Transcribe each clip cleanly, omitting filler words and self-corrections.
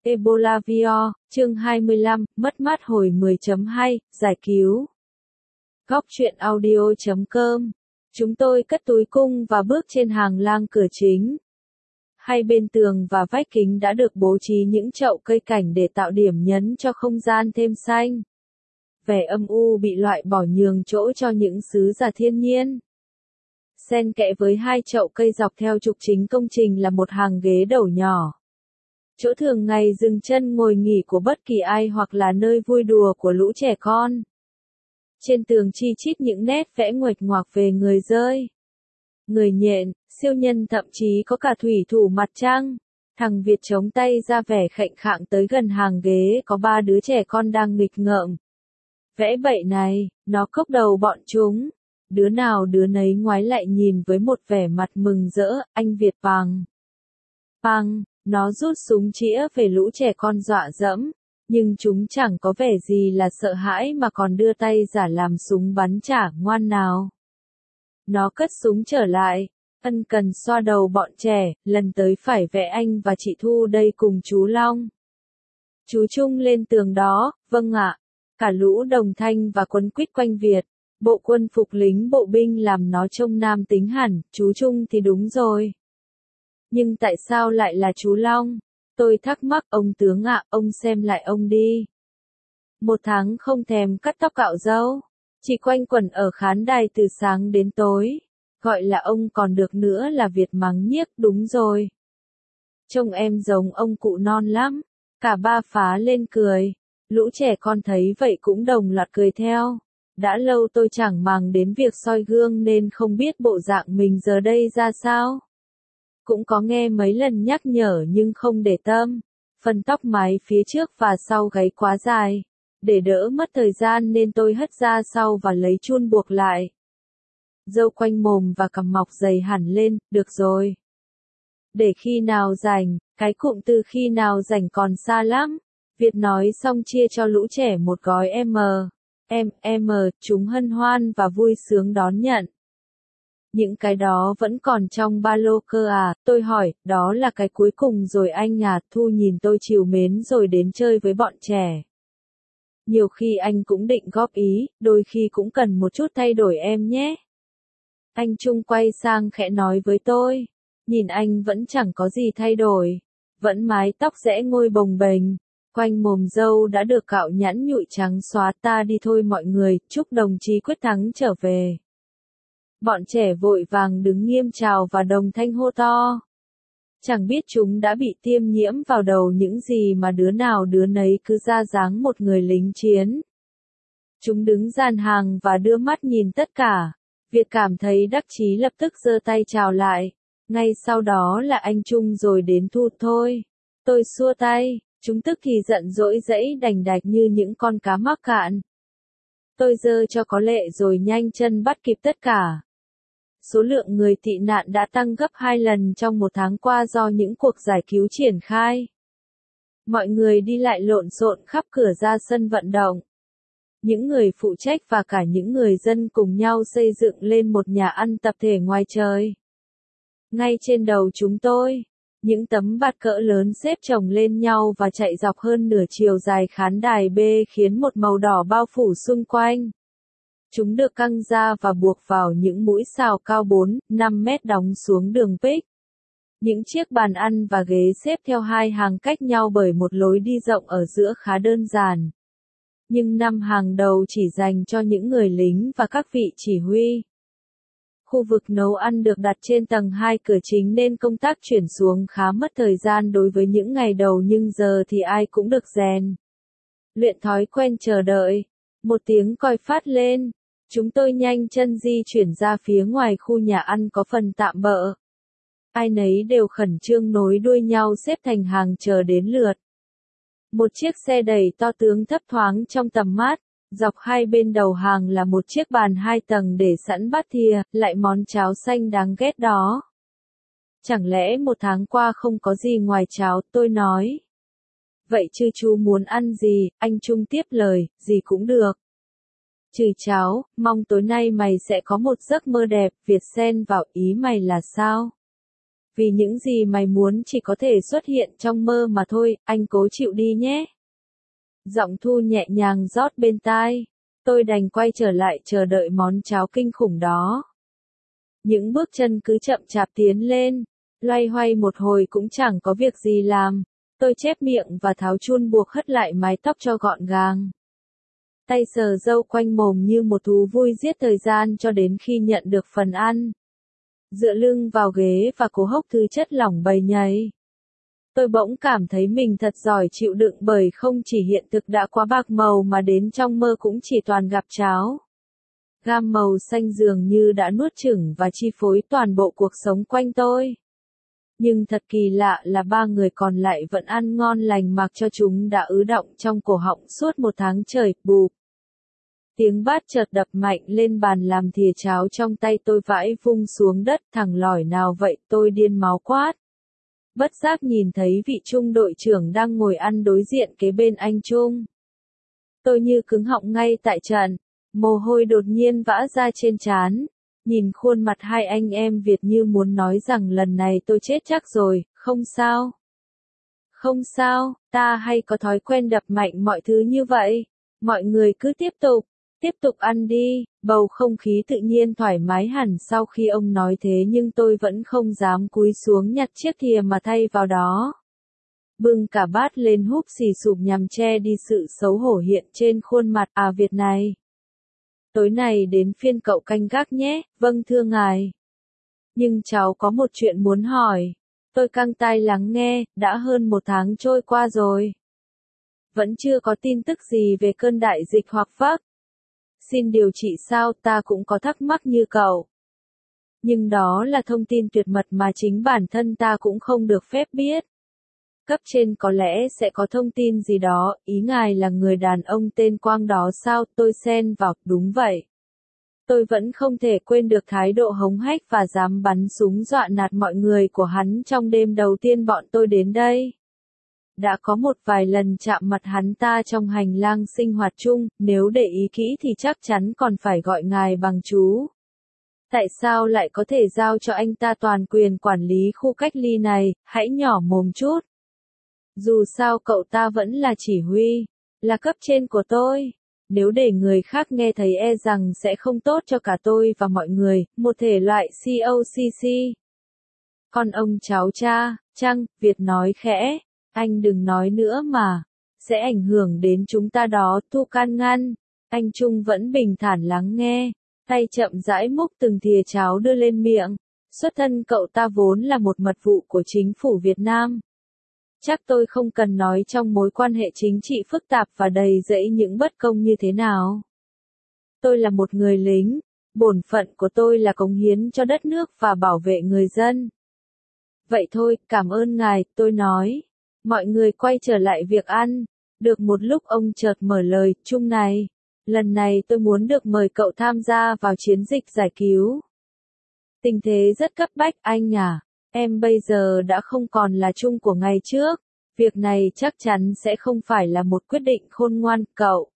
Ebola Vio, chương 25, mất mát hồi 10.2, giải cứu. Góc truyện audio.com. Chúng tôi cất túi cung và bước trên hàng lang cửa chính. Hai bên tường và vách kính đã được bố trí những chậu cây cảnh để tạo điểm nhấn cho không gian thêm xanh. Vẻ âm u bị loại bỏ nhường chỗ cho những sứ giả thiên nhiên. Xen kẽ với hai chậu cây dọc theo trục chính công trình là một hàng ghế đầu nhỏ. Chỗ thường ngày dừng chân ngồi nghỉ của bất kỳ ai hoặc là nơi vui đùa của lũ trẻ con. Trên tường chi chít những nét vẽ nguệch ngoạc về người dơi, người nhện, siêu nhân, thậm chí có cả thủy thủ mặt trăng. Thằng Việt chống tay ra vẻ khệnh khạng tới gần hàng ghế có ba đứa trẻ con đang nghịch ngợm. Vẽ bậy này, nó cốc đầu bọn chúng. Đứa nào đứa nấy ngoái lại nhìn với một vẻ mặt mừng rỡ, anh Việt bằng. Bằng, nó rút súng chĩa về lũ trẻ con dọa dẫm, nhưng chúng chẳng có vẻ gì là sợ hãi mà còn đưa tay giả làm súng bắn trả, ngoan nào. Nó cất súng trở lại, ân cần xoa đầu bọn trẻ, lần tới phải vẽ anh và chị Thu đây cùng chú Long. Chú Trung lên tường đó, vâng ạ. Cả lũ đồng thanh và quấn quýt quanh Việt. Bộ quân phục lính bộ binh làm nó trông nam tính hẳn, chú Trung thì đúng rồi. Nhưng tại sao lại là chú Long? Tôi thắc mắc, ông tướng ạ, ông xem lại ông đi. 1 tháng không thèm cắt tóc cạo râu, chỉ quanh quẩn ở khán đài từ sáng đến tối. Gọi là ông còn được nữa là Việt mắng nhiếc, đúng rồi. Trông em giống ông cụ non lắm. Cả ba phá lên cười. Lũ trẻ con thấy vậy cũng đồng loạt cười theo. Đã lâu tôi chẳng màng đến việc soi gương nên không biết bộ dạng mình giờ đây ra sao. Cũng có nghe mấy lần nhắc nhở nhưng không để tâm. Phần tóc mái phía trước và sau gáy quá dài. Để đỡ mất thời gian nên tôi hất ra sau và lấy chun buộc lại. Râu quanh mồm và cằm mọc dày hẳn lên, được rồi. Để khi nào rảnh, cái cụm từ khi nào rảnh còn xa lắm. Việt nói xong chia cho lũ trẻ một gói chúng hân hoan và vui sướng đón nhận. Những cái đó vẫn còn trong ba lô cơ à, tôi hỏi, đó là cái cuối cùng rồi anh à, Thu nhìn tôi trìu mến rồi đến chơi với bọn trẻ. Nhiều khi anh cũng định góp ý, đôi khi cũng cần một chút thay đổi em nhé. Anh Trung quay sang khẽ nói với tôi, nhìn anh vẫn chẳng có gì thay đổi, vẫn mái tóc rẽ ngôi bồng bềnh. Quanh mồm râu đã được cạo nhẵn nhụi trắng xóa, ta đi thôi mọi người, chúc đồng chí quyết thắng trở về. Bọn trẻ vội vàng đứng nghiêm chào và đồng thanh hô to. Chẳng biết chúng đã bị tiêm nhiễm vào đầu những gì mà đứa nào đứa nấy cứ ra dáng một người lính chiến. Chúng đứng dàn hàng và đưa mắt nhìn tất cả. Việt cảm thấy đắc chí lập tức giơ tay chào lại. Ngay sau đó là anh Trung rồi đến Thu thôi. Tôi xua tay. Chúng tức thì giận dỗi dẫy đành đạch như những con cá mắc cạn. Tôi giơ cho có lệ rồi nhanh chân bắt kịp tất cả. Số lượng người tị nạn đã tăng gấp 2 lần trong 1 tháng qua do những cuộc giải cứu triển khai. Mọi người đi lại lộn xộn khắp cửa ra sân vận động. Những người phụ trách và cả những người dân cùng nhau xây dựng lên một nhà ăn tập thể ngoài trời. Ngay trên đầu chúng tôi. Những tấm bạt cỡ lớn xếp chồng lên nhau và chạy dọc hơn nửa chiều dài khán đài B khiến một màu đỏ bao phủ xung quanh. Chúng được căng ra và buộc vào những mũi xào cao 4-5 mét đóng xuống đường pick. Những chiếc bàn ăn và ghế xếp theo hai hàng cách nhau bởi một lối đi rộng ở giữa khá đơn giản. Nhưng 5 hàng đầu chỉ dành cho những người lính và các vị chỉ huy. Khu vực nấu ăn được đặt trên tầng 2 cửa chính nên công tác chuyển xuống khá mất thời gian đối với những ngày đầu, nhưng giờ thì ai cũng được rèn luyện thói quen chờ đợi. Một tiếng còi phát lên. Chúng tôi nhanh chân di chuyển ra phía ngoài khu nhà ăn có phần tạm bợ. Ai nấy đều khẩn trương nối đuôi nhau xếp thành hàng chờ đến lượt. Một chiếc xe đẩy to tướng thấp thoáng trong tầm mắt. Dọc hai bên đầu hàng là một chiếc bàn 2 tầng để sẵn bát thìa, lại món cháo xanh đáng ghét đó. Chẳng lẽ 1 tháng qua không có gì ngoài cháo, tôi nói. Vậy chứ chú muốn ăn gì, anh Trung tiếp lời, gì cũng được. Trừ cháo, mong tối nay mày sẽ có một giấc mơ đẹp, Việt xen vào, ý mày là sao? Vì những gì mày muốn chỉ có thể xuất hiện trong mơ mà thôi, anh cố chịu đi nhé. Giọng Thu nhẹ nhàng rót bên tai. Tôi đành quay trở lại chờ đợi món cháo kinh khủng đó. Những bước chân cứ chậm chạp tiến lên, loay hoay một hồi cũng chẳng có việc gì làm. Tôi chép miệng và tháo chun buộc hất lại mái tóc cho gọn gàng. Tay sờ râu quanh mồm như một thú vui giết thời gian cho đến khi nhận được phần ăn. Dựa lưng vào ghế và cố hốc thứ chất lỏng bầy nhầy. Tôi bỗng cảm thấy mình thật giỏi chịu đựng bởi không chỉ hiện thực đã quá bạc màu mà đến trong mơ cũng chỉ toàn gặp cháo. Gam màu xanh dường như đã nuốt chửng và chi phối toàn bộ cuộc sống quanh tôi. Nhưng thật kỳ lạ là ba người còn lại vẫn ăn ngon lành mặc cho chúng đã ứ đọng trong cổ họng suốt một tháng trời, bụp. Tiếng bát chợt đập mạnh lên bàn làm thìa cháo trong tay tôi vãi vung xuống đất, thằng lỏi nào vậy, tôi điên máu quát. Bất giác nhìn thấy vị trung đội trưởng đang ngồi ăn đối diện kế bên anh Trung. Tôi như cứng họng ngay tại trận, mồ hôi đột nhiên vã ra trên trán. Nhìn khuôn mặt hai anh em Việt như muốn nói rằng lần này tôi chết chắc rồi, không sao. Không sao, ta hay có thói quen đập mạnh mọi thứ như vậy. Mọi người cứ tiếp tục ăn đi. Bầu không khí tự nhiên thoải mái hẳn sau khi ông nói thế, nhưng tôi vẫn không dám cúi xuống nhặt chiếc thìa mà thay vào đó. Bưng cả bát lên húp xì sụp nhằm che đi sự xấu hổ hiện trên khuôn mặt. À, Việt này. Tối nay đến phiên cậu canh gác nhé. Vâng thưa ngài. Nhưng cháu có một chuyện muốn hỏi. Tôi căng tai lắng nghe, đã hơn một tháng trôi qua rồi. Vẫn chưa có tin tức gì về cơn đại dịch hoặc vắc. Xin điều trị sao, ta cũng có thắc mắc như cậu. Nhưng đó là thông tin tuyệt mật mà chính bản thân ta cũng không được phép biết. Cấp trên có lẽ sẽ có thông tin gì đó, ý ngài là người đàn ông tên Quang đó sao, tôi xen vào, đúng vậy. Tôi vẫn không thể quên được thái độ hống hách và dám bắn súng dọa nạt mọi người của hắn trong đêm đầu tiên bọn tôi đến đây. Đã có một vài lần chạm mặt hắn ta trong hành lang sinh hoạt chung, nếu để ý kỹ thì chắc chắn còn phải gọi ngài bằng chú. Tại sao lại có thể giao cho anh ta toàn quyền quản lý khu cách ly này, hãy nhỏ mồm chút. Dù sao cậu ta vẫn là chỉ huy, là cấp trên của tôi. Nếu để người khác nghe thấy e rằng sẽ không tốt cho cả tôi và mọi người, một thể loại COCC. Còn ông cháu cha, chăng, Việt nói khẽ, anh đừng nói nữa mà, sẽ ảnh hưởng đến chúng ta đó, Thu can ngăn. Anh Trung vẫn bình thản lắng nghe, tay chậm rãi múc từng thìa cháo đưa lên miệng. Xuất thân cậu ta vốn là một mật vụ của chính phủ Việt Nam. Chắc tôi không cần nói trong mối quan hệ chính trị phức tạp và đầy rẫy những bất công như thế nào. Tôi là một người lính, bổn phận của tôi là cống hiến cho đất nước và bảo vệ người dân. Vậy thôi, cảm ơn ngài, tôi nói. Mọi người quay trở lại việc ăn. Được một lúc ông chợt mở lời, Trung này. Lần này tôi muốn được mời cậu tham gia vào chiến dịch giải cứu. Tình thế rất cấp bách anh à. Em bây giờ đã không còn là Trung của ngày trước. Việc này chắc chắn sẽ không phải là một quyết định khôn ngoan, cậu.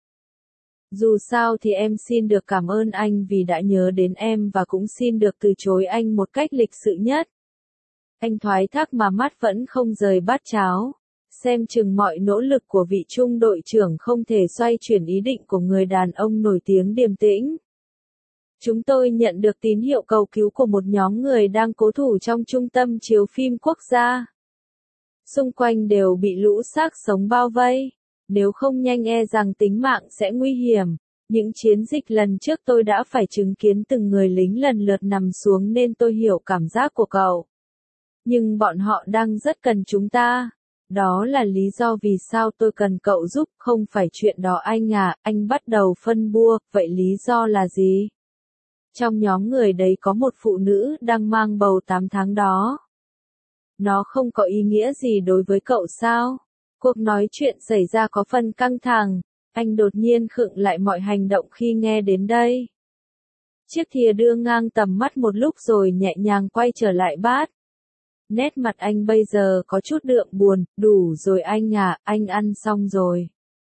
Dù sao thì em xin được cảm ơn anh vì đã nhớ đến em và cũng xin được từ chối anh một cách lịch sự nhất. Anh thoái thác mà mắt vẫn không rời bát cháo. Xem chừng mọi nỗ lực của vị trung đội trưởng không thể xoay chuyển ý định của người đàn ông nổi tiếng điềm tĩnh. Chúng tôi nhận được tín hiệu cầu cứu của một nhóm người đang cố thủ trong trung tâm chiếu phim quốc gia. Xung quanh đều bị lũ xác sống bao vây. Nếu không nhanh e rằng tính mạng sẽ nguy hiểm. Những chiến dịch lần trước tôi đã phải chứng kiến từng người lính lần lượt nằm xuống nên tôi hiểu cảm giác của cậu. Nhưng bọn họ đang rất cần chúng ta. Đó là lý do vì sao tôi cần cậu giúp, không phải chuyện đó anh à, anh bắt đầu phân bua, vậy lý do là gì? Trong nhóm người đấy có một phụ nữ đang mang bầu 8 tháng đó. Nó không có ý nghĩa gì đối với cậu sao? Cuộc nói chuyện xảy ra có phần căng thẳng, anh đột nhiên khựng lại mọi hành động khi nghe đến đây. Chiếc thìa đưa ngang tầm mắt một lúc rồi nhẹ nhàng quay trở lại bát. Nét mặt anh bây giờ có chút đượm buồn, đủ rồi anh à, anh ăn xong rồi.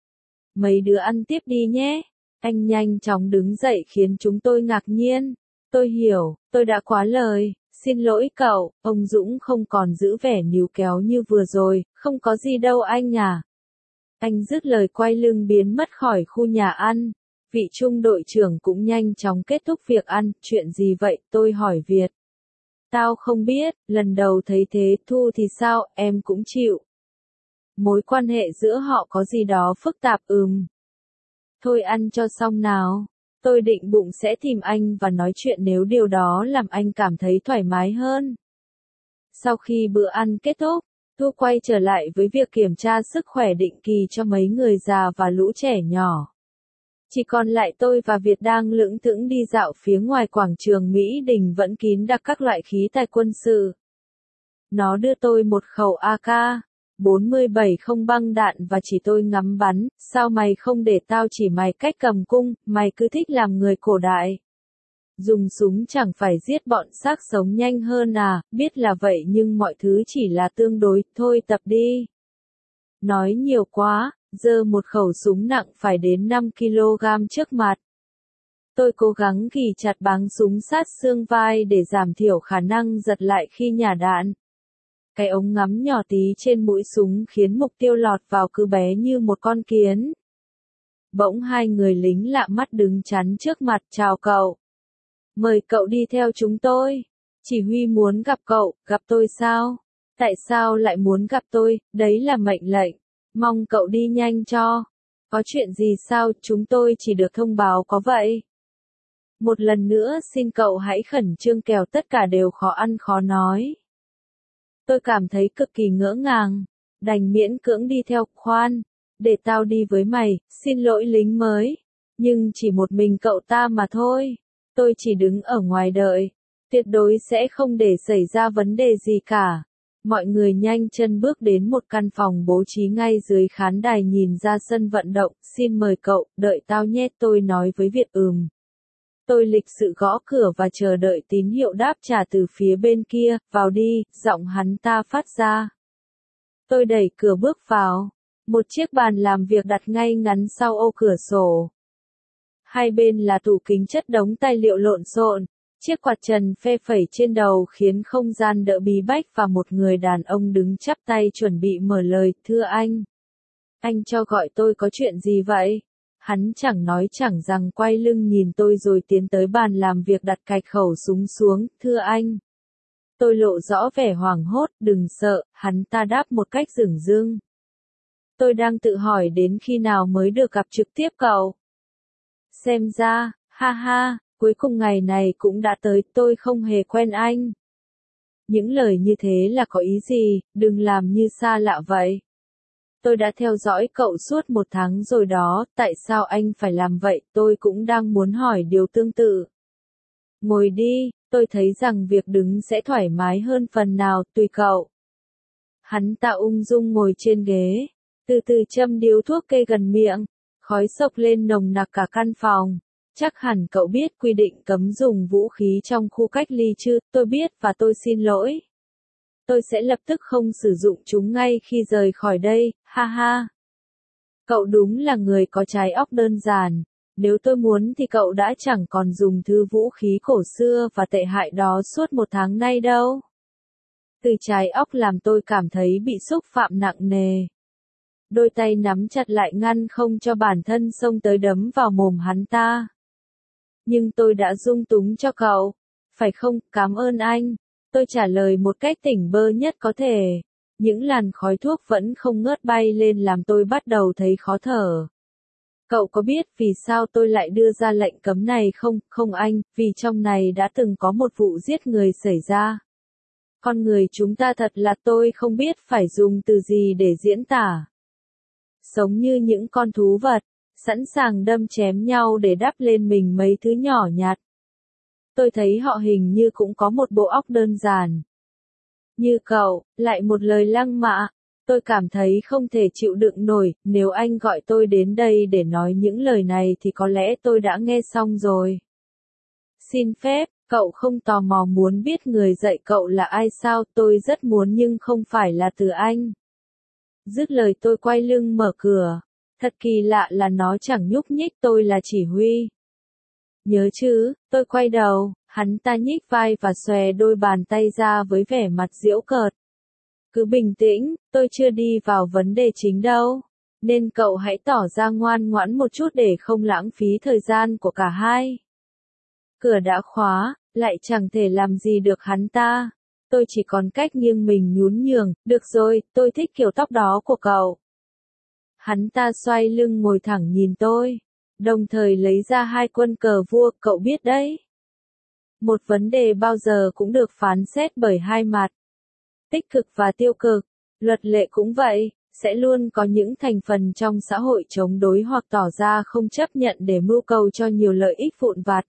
Mấy đứa ăn tiếp đi nhé. Anh nhanh chóng đứng dậy khiến chúng tôi ngạc nhiên. Tôi hiểu, tôi đã quá lời, Xin lỗi cậu, ông Dũng không còn giữ vẻ níu kéo như vừa rồi, không có gì đâu anh à. Anh dứt lời quay lưng biến mất khỏi khu nhà ăn. Vị trung đội trưởng cũng nhanh chóng kết thúc việc ăn, chuyện gì vậy, tôi hỏi Việt. Tao không biết, lần đầu thấy thế, Thu thì sao, em cũng chịu. Mối quan hệ giữa họ có gì đó phức tạp Thôi ăn cho xong nào. Tôi định bụng sẽ tìm anh và nói chuyện nếu điều đó làm anh cảm thấy thoải mái hơn. Sau khi bữa ăn kết thúc, Thu quay trở lại với việc kiểm tra sức khỏe định kỳ cho mấy người già và lũ trẻ nhỏ. Chỉ còn lại tôi và Việt đang lững thững đi dạo phía ngoài quảng trường Mỹ Đình vẫn kín đặc các loại khí tài quân sự. Nó đưa tôi một khẩu AK-47 không băng đạn và chỉ tôi ngắm bắn, sao mày không để tao chỉ mày cách cầm cung, mày cứ thích làm người cổ đại. Dùng súng chẳng phải giết bọn xác sống nhanh hơn à, biết là vậy nhưng mọi thứ chỉ là tương đối, thôi tập đi. Nói nhiều quá, giơ một khẩu súng nặng phải đến 5 kg trước mặt. Tôi cố gắng ghì chặt báng súng sát xương vai để giảm thiểu khả năng giật lại khi nhả đạn. Cái ống ngắm nhỏ tí trên mũi súng khiến mục tiêu lọt vào cứ bé như một con kiến. Bỗng hai người lính lạ mắt đứng chắn trước mặt, chào cậu. Mời cậu đi theo chúng tôi. Chỉ huy muốn gặp cậu, gặp tôi sao? Tại sao lại muốn gặp tôi, đấy là mệnh lệnh. Mong cậu đi nhanh cho. Có chuyện gì sao, chúng tôi chỉ được thông báo có vậy. Một lần nữa xin cậu hãy khẩn trương kẻo tất cả đều khó ăn khó nói. Tôi cảm thấy cực kỳ ngỡ ngàng, đành miễn cưỡng đi theo, khoan, để tao đi với mày, xin lỗi lính mới, nhưng chỉ một mình cậu ta mà thôi, tôi chỉ đứng ở ngoài đợi, tuyệt đối sẽ không để xảy ra vấn đề gì cả. Mọi người nhanh chân bước đến một căn phòng bố trí ngay dưới khán đài nhìn ra sân vận động, xin mời cậu, đợi tao nhé, tôi nói với Việt Tôi lịch sự gõ cửa và chờ đợi tín hiệu đáp trả từ phía bên kia, vào đi, giọng hắn ta phát ra. Tôi đẩy cửa bước vào. Một chiếc bàn làm việc đặt ngay ngắn sau ô cửa sổ. Hai bên là tủ kính chất đống tài liệu lộn xộn. Chiếc quạt trần phe phẩy trên đầu khiến không gian đỡ bí bách và một người đàn ông đứng chắp tay chuẩn bị mở lời, thưa anh. Anh cho gọi tôi có chuyện gì vậy? Hắn chẳng nói chẳng rằng quay lưng nhìn tôi rồi tiến tới bàn làm việc đặt cạch khẩu súng xuống, thưa anh. Tôi lộ rõ vẻ hoảng hốt, đừng sợ, hắn ta đáp một cách dửng dưng. Tôi đang tự hỏi đến khi nào mới được gặp trực tiếp cậu. Xem ra, ha ha, cuối cùng ngày này cũng đã tới, tôi không hề quen anh. Những lời như thế là có ý gì, đừng làm như xa lạ vậy. Tôi đã theo dõi cậu suốt 1 tháng rồi đó, tại sao anh phải làm vậy, tôi cũng đang muốn hỏi điều tương tự. Ngồi đi, tôi thấy rằng việc đứng sẽ thoải mái hơn phần nào, tùy cậu. Hắn ta ung dung ngồi trên ghế, từ từ châm điếu thuốc kê gần miệng, khói xộc lên nồng nặc cả căn phòng. Chắc hẳn cậu biết quy định cấm dùng vũ khí trong khu cách ly chứ, tôi biết và tôi xin lỗi. Tôi sẽ lập tức không sử dụng chúng ngay khi rời khỏi đây, ha ha. Cậu đúng là người có trái óc đơn giản. Nếu tôi muốn thì cậu đã chẳng còn dùng thứ vũ khí cổ xưa và tệ hại đó suốt 1 tháng nay đâu. Từ trái óc làm tôi cảm thấy bị xúc phạm nặng nề. Đôi tay nắm chặt lại ngăn không cho bản thân xông tới đấm vào mồm hắn ta. Nhưng tôi đã dung túng cho cậu. Phải không, cảm ơn anh. Tôi trả lời một cách tỉnh bơ nhất có thể. Những làn khói thuốc vẫn không ngớt bay lên làm tôi bắt đầu thấy khó thở. Cậu có biết vì sao tôi lại đưa ra lệnh cấm này không? Không anh, vì trong này đã từng có một vụ giết người xảy ra. Con người chúng ta thật là tôi không biết phải dùng từ gì để diễn tả. Sống như những con thú vật, sẵn sàng đâm chém nhau để đắp lên mình mấy thứ nhỏ nhặt. Tôi thấy họ hình như cũng có một bộ óc đơn giản. Như cậu, lại một lời lăng mạ. Tôi cảm thấy không thể chịu đựng nổi, nếu anh gọi tôi đến đây để nói những lời này thì có lẽ tôi đã nghe xong rồi. Xin phép, cậu không tò mò muốn biết người dạy cậu là ai sao, tôi rất muốn nhưng không phải là từ anh. Dứt lời tôi quay lưng mở cửa. Thật kỳ lạ là nó chẳng nhúc nhích, tôi là chỉ huy. Nhớ chứ, tôi quay đầu, Hắn ta nhích vai và xòe đôi bàn tay ra với vẻ mặt giễu cợt. Cứ bình tĩnh, tôi chưa đi vào vấn đề chính đâu. Nên cậu hãy tỏ ra ngoan ngoãn một chút để không lãng phí thời gian của cả hai. Cửa đã khóa, lại chẳng thể làm gì được hắn ta. Tôi chỉ còn cách nghiêng mình nhún nhường, được rồi, tôi thích kiểu tóc đó của cậu. Hắn ta xoay lưng ngồi thẳng nhìn tôi, đồng thời lấy ra 2 quân cờ vua, cậu biết đấy. Một vấn đề bao giờ cũng được phán xét bởi 2 mặt. Tích cực và tiêu cực, luật lệ cũng vậy, sẽ luôn có những thành phần trong xã hội chống đối hoặc tỏ ra không chấp nhận để mưu cầu cho nhiều lợi ích vụn vặt.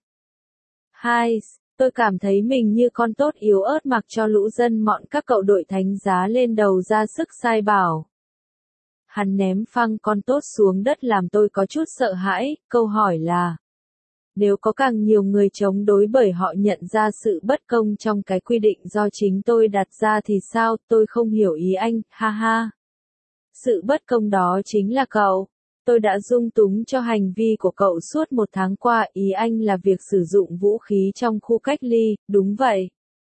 2. Tôi cảm thấy mình như con tốt yếu ớt mặc cho lũ dân mọn các cậu đội thánh giá lên đầu ra sức sai bảo. Hắn ném phăng con tốt xuống đất làm tôi có chút sợ hãi, câu hỏi là: nếu có càng nhiều người chống đối bởi họ nhận ra sự bất công trong cái quy định do chính tôi đặt ra thì sao, tôi không hiểu ý anh, ha ha. Sự bất công đó chính là cậu. Tôi đã dung túng cho hành vi của cậu suốt 1 tháng qua, ý anh là việc sử dụng vũ khí trong khu cách ly, đúng vậy.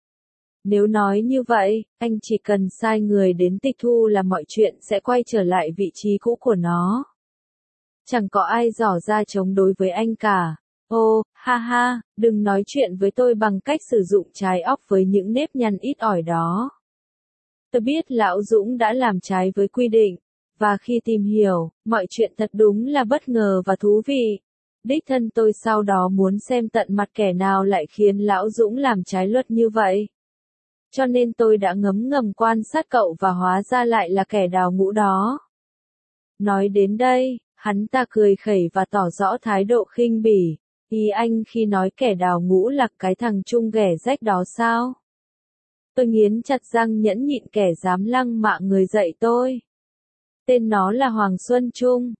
Nếu nói như vậy, anh chỉ cần sai người đến tịch thu là mọi chuyện sẽ quay trở lại vị trí cũ của nó. Chẳng có ai dò ra chống đối với anh cả. Ô, ha ha, đừng nói chuyện với tôi bằng cách sử dụng trái óc với những nếp nhăn ít ỏi đó. Tôi biết Lão Dũng đã làm trái với quy định, và khi tìm hiểu, mọi chuyện thật đúng là bất ngờ và thú vị. Đích thân tôi sau đó muốn xem tận mặt kẻ nào lại khiến Lão Dũng làm trái luật như vậy. Cho nên tôi đã ngấm ngầm quan sát cậu và hóa ra lại là kẻ đào ngũ đó. Nói đến đây, hắn ta cười khẩy và tỏ rõ thái độ khinh bỉ. Ý anh khi nói kẻ đào ngũ là cái thằng Trung ghẻ rách đó sao? Tôi nghiến chặt răng nhẫn nhịn kẻ dám lăng mạ người dạy tôi. Tên nó là Hoàng Xuân Trung.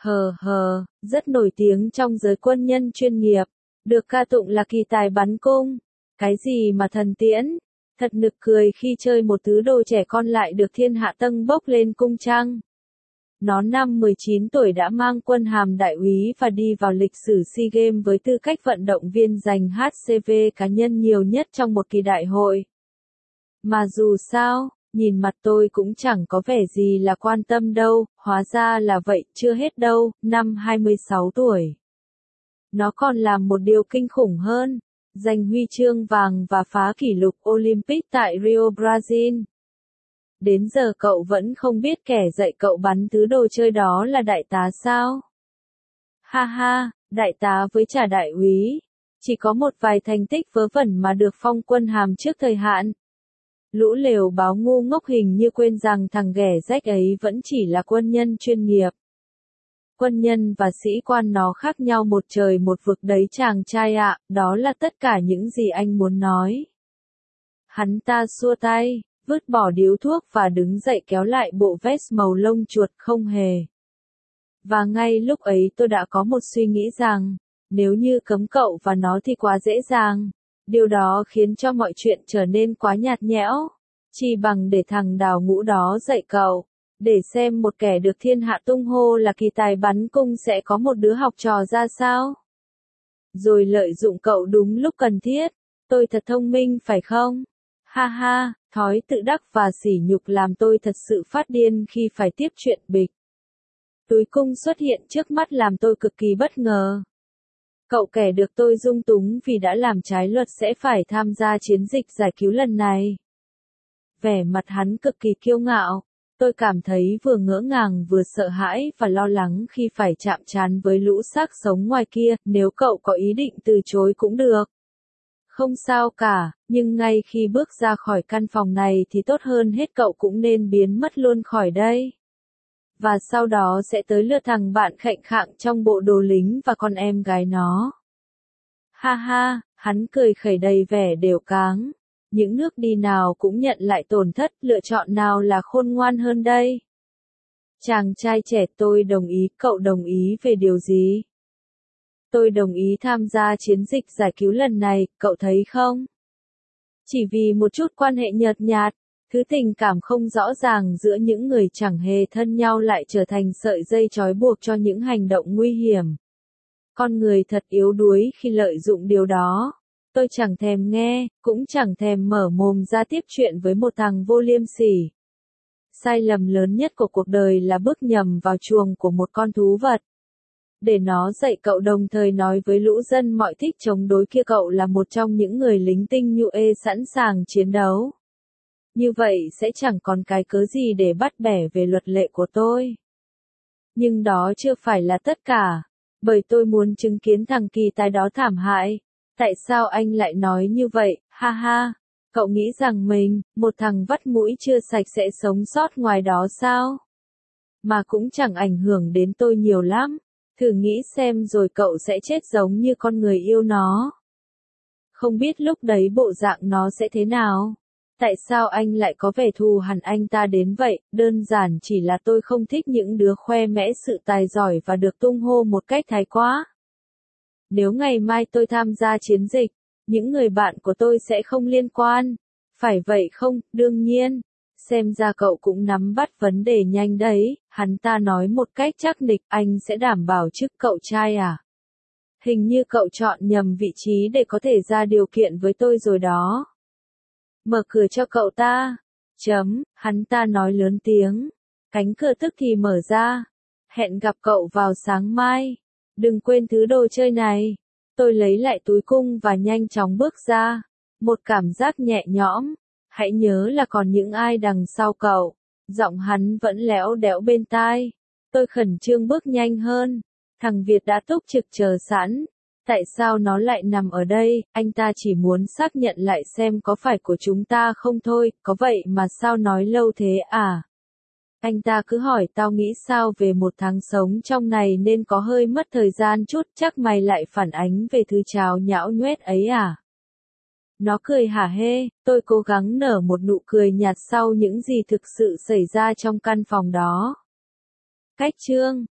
Rất nổi tiếng trong giới quân nhân chuyên nghiệp. Được ca tụng là kỳ tài bắn cung. Cái gì mà thần tiễn? Thật nực cười khi chơi một thứ đồ trẻ con lại được thiên hạ tâng bốc lên cung trăng. Nó năm 19 tuổi đã mang quân hàm đại úy và đi vào lịch sử SEA Games với tư cách vận động viên giành HCV cá nhân nhiều nhất trong một kỳ đại hội. Mà dù sao, nhìn mặt tôi cũng chẳng có vẻ gì là quan tâm đâu, hóa ra là vậy, chưa hết đâu, năm 26 tuổi. Nó còn làm một điều kinh khủng hơn, giành huy chương vàng và phá kỷ lục Olympic tại Rio, Brazil. Đến giờ cậu vẫn không biết kẻ dạy cậu bắn thứ đồ chơi đó là đại tá sao? Ha ha, đại tá với chả đại úy. Chỉ có một vài thành tích vớ vẩn mà được phong quân hàm trước thời hạn. Lũ lều báo ngu ngốc hình như quên rằng thằng ghẻ rách ấy vẫn chỉ là quân nhân chuyên nghiệp. Quân nhân và sĩ quan nó khác nhau một trời một vực đấy chàng trai ạ, đó là tất cả những gì anh muốn nói. Hắn ta xua tay, vứt bỏ điếu thuốc và đứng dậy kéo lại bộ vest màu lông chuột không hề. Và ngay lúc ấy tôi đã có một suy nghĩ rằng, nếu như cấm cậu và nó thì quá dễ dàng. Điều đó khiến cho mọi chuyện trở nên quá nhạt nhẽo. Chỉ bằng để thằng đào ngũ đó dạy cậu. Để xem một kẻ được thiên hạ tung hô là kỳ tài bắn cung sẽ có một đứa học trò ra sao. Rồi lợi dụng cậu đúng lúc cần thiết. Tôi thật thông minh phải không? Ha ha, thói tự đắc và sỉ nhục làm tôi thật sự phát điên khi phải tiếp chuyện bịch. Túi cung xuất hiện trước mắt làm tôi cực kỳ bất ngờ. Cậu kẻ được tôi dung túng vì đã làm trái luật sẽ phải tham gia chiến dịch giải cứu lần này. Vẻ mặt hắn cực kỳ kiêu ngạo. Tôi cảm thấy vừa ngỡ ngàng vừa sợ hãi và lo lắng khi phải chạm trán với lũ xác sống ngoài kia, nếu cậu có ý định từ chối cũng được. Không sao cả, nhưng ngay khi bước ra khỏi căn phòng này thì tốt hơn hết cậu cũng nên biến mất luôn khỏi đây. Và sau đó sẽ tới lượt thằng bạn khệnh khạng trong bộ đồ lính và con em gái nó. Ha ha, hắn cười khẩy đầy vẻ đều cáng. Những nước đi nào cũng nhận lại tổn thất, lựa chọn nào là khôn ngoan hơn đây? Chàng trai trẻ, tôi đồng ý, cậu đồng ý về điều gì? Tôi đồng ý tham gia chiến dịch giải cứu lần này, cậu thấy không? Chỉ vì một chút quan hệ nhợt nhạt, thứ tình cảm không rõ ràng giữa những người chẳng hề thân nhau lại trở thành sợi dây trói buộc cho những hành động nguy hiểm. Con người thật yếu đuối khi lợi dụng điều đó. Tôi chẳng thèm nghe, cũng chẳng thèm mở mồm ra tiếp chuyện với một thằng vô liêm sỉ. Sai lầm lớn nhất của cuộc đời là bước nhầm vào chuồng của một con thú vật. Để nó dạy cậu đồng thời nói với lũ dân mọi thích chống đối kia cậu là một trong những người lính tinh nhuệ sẵn sàng chiến đấu. Như vậy sẽ chẳng còn cái cớ gì để bắt bẻ về luật lệ của tôi. Nhưng đó chưa phải là tất cả. Bởi tôi muốn chứng kiến thằng kỳ tài đó thảm hại. Tại sao anh lại nói như vậy, ha ha? Cậu nghĩ rằng mình, một thằng vắt mũi chưa sạch sẽ sống sót ngoài đó sao? Mà cũng chẳng ảnh hưởng đến tôi nhiều lắm. Thử nghĩ xem rồi cậu sẽ chết giống như con người yêu nó. Không biết lúc đấy bộ dạng nó sẽ thế nào? Tại sao anh lại có vẻ thù hằn anh ta đến vậy? Đơn giản chỉ là tôi không thích những đứa khoe mẽ sự tài giỏi và được tung hô một cách thái quá. Nếu ngày mai tôi tham gia chiến dịch, những người bạn của tôi sẽ không liên quan. Phải vậy không? Đương nhiên. Xem ra cậu cũng nắm bắt vấn đề nhanh đấy, hắn ta nói một cách chắc nịch, anh sẽ đảm bảo chức cậu trai à? Hình như cậu chọn nhầm vị trí để có thể ra điều kiện với tôi rồi đó. Mở cửa cho cậu ta. Hắn ta nói lớn tiếng. Cánh cửa tức thì mở ra. Hẹn gặp cậu vào sáng mai. Đừng quên thứ đồ chơi này. Tôi lấy lại túi cung và nhanh chóng bước ra. Một cảm giác nhẹ nhõm. Hãy nhớ là còn những ai đằng sau cậu. Giọng hắn vẫn lẽo đẽo bên tai. Tôi khẩn trương bước nhanh hơn. Thằng Việt đã túc trực chờ sẵn. Tại sao nó lại nằm ở đây? Anh ta chỉ muốn xác nhận lại xem có phải của chúng ta không thôi. Có vậy mà sao nói lâu thế à? Anh ta cứ hỏi tao nghĩ sao về một tháng sống trong này nên có hơi mất thời gian chút. Chắc mày lại phản ánh về thứ cháo nhão nhoét ấy à? Nó cười hả hê, tôi cố gắng nở một nụ cười nhạt sau những gì thực sự xảy ra trong căn phòng đó. Cách chương